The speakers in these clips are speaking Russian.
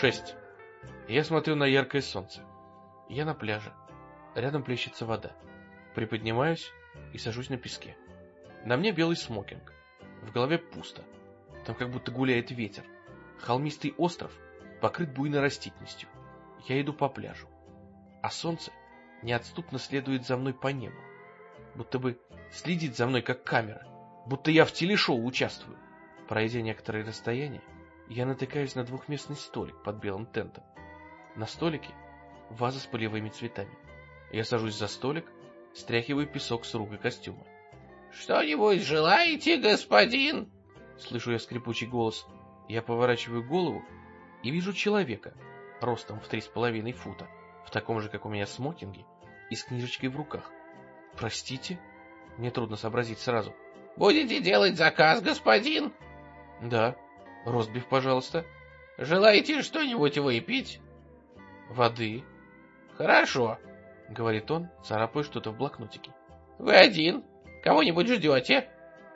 6. Я смотрю на яркое солнце. Я на пляже. Рядом плещется вода. Приподнимаюсь и сажусь на песке. На мне белый смокинг. В голове пусто. Там как будто гуляет ветер. Холмистый остров покрыт буйной растительностью. Я иду по пляжу. А солнце неотступно следует за мной по небу. Будто бы следит за мной, как камера. Будто я в телешоу участвую. Пройдя некоторое расстояние, я натыкаюсь на двухместный столик под белым тентом. На столике ваза с полевыми цветами. Я сажусь за столик, стряхиваю песок с рук и костюма. «Что-нибудь желаете, господин?» Слышу я скрипучий голос. Я поворачиваю голову и вижу человека, ростом в 3,5 фута, в таком же, как у меня, смокинге и с книжечкой в руках. «Простите?» Мне трудно сообразить сразу. «Будете делать заказ, господин?» «Да. Ростбиф, пожалуйста». «Желаете что-нибудь выпить?» «Воды». «Хорошо», — говорит он, царапая что-то в блокнотике. «Вы один? Кого-нибудь ждете?»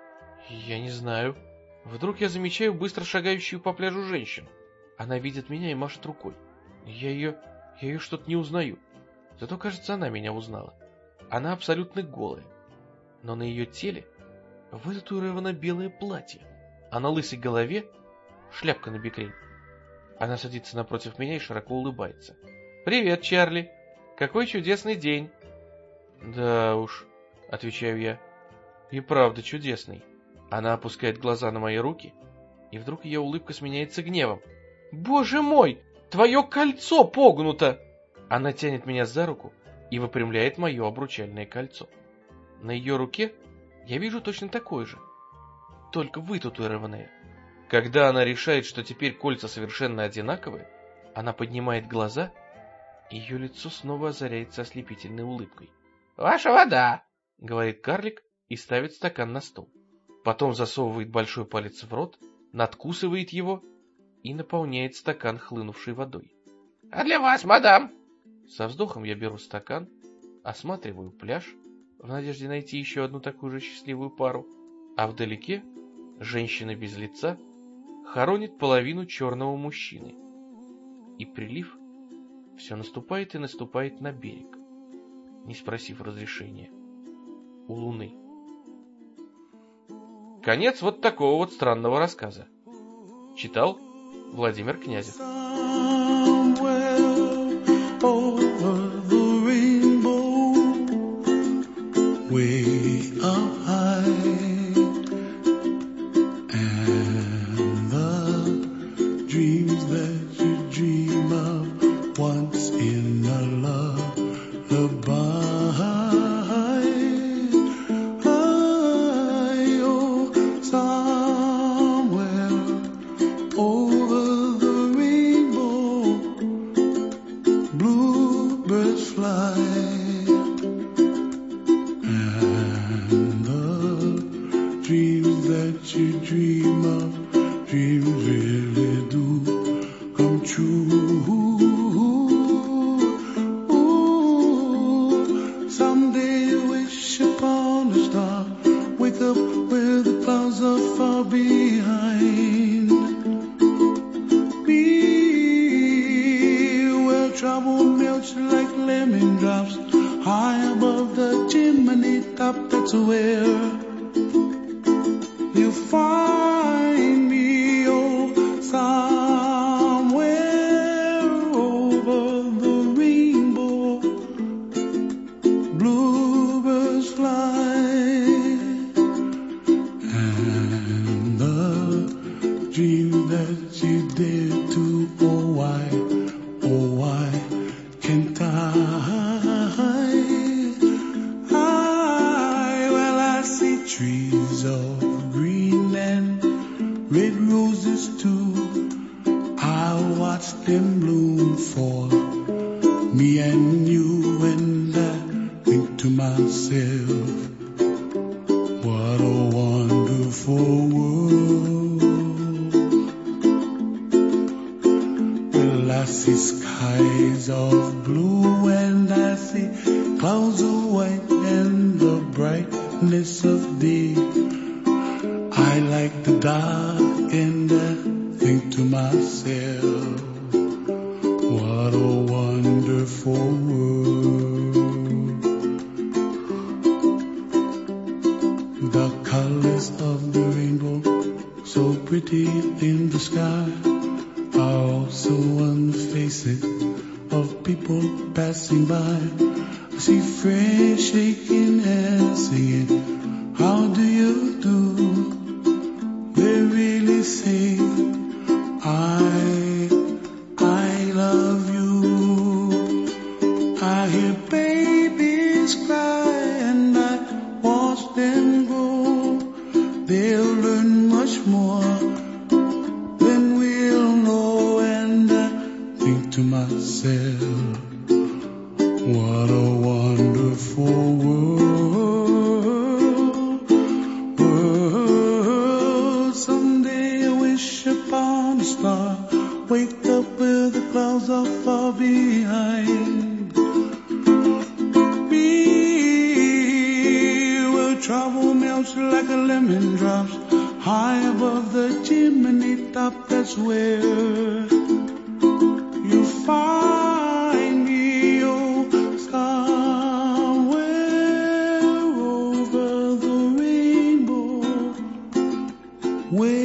«Я не знаю». Вдруг я замечаю быстро шагающую по пляжу женщину. Она видит меня и машет рукой. Я ее что-то не узнаю. Зато, кажется, она меня узнала. Она абсолютно голая. Но на ее теле вытатуировано белое платье, а на лысой голове шляпка на бекрень. Она садится напротив меня и широко улыбается. «Привет, Чарли! Какой чудесный день!» «Да уж», — отвечаю я, — «и правда чудесный». Она опускает глаза на мои руки, и вдруг ее улыбка сменяется гневом. «Боже мой! Твое кольцо погнуто!» Она тянет меня за руку и выпрямляет мое обручальное кольцо. На ее руке я вижу точно такое же, только вытатуированное. Когда она решает, что теперь кольца совершенно одинаковые, она поднимает глаза, и ее лицо снова озаряется ослепительной улыбкой. «Ваша вода!» — говорит карлик и ставит стакан на стол. Потом засовывает большой палец в рот, надкусывает его и наполняет стакан хлынувшей водой. «А для вас, мадам?» Со вздохом я беру стакан, осматриваю пляж, в надежде найти еще одну такую же счастливую пару, а вдалеке женщина без лица хоронит половину черного мужчины. И прилив все наступает и наступает на берег, не спросив разрешения у луны. Конец вот такого вот странного рассказа. Читал Владимир Князев. Trouble melts like lemon drops high above the chimney top. That's where you find me, oh, somewhere over the rainbow. Bluebirds fly, and the dreams that you dare to, oh, why can't well, I see trees of green and red roses too. I watch them bloom for me and you, and I think to myself, what a wonderful world. Well, I see skies of blue and I see clouds of white and the brightness of day. I like the dark and I think to myself, What a wonderful world. The colors of the rainbow, so pretty in the sky, are also on the faces of people passing by. I see friends shaking hands, singing, how do you do? They really say, I love you. I hear babies cry and I watch them grow. They'll learn much more than we'll know. And I think to myself, what a wonderful world. Someday I wish upon a star, wake up where the clouds are far behind me, where trouble melts like a lemon drops high above the chimney top. That's where you find me, oh, somewhere over the rainbow, where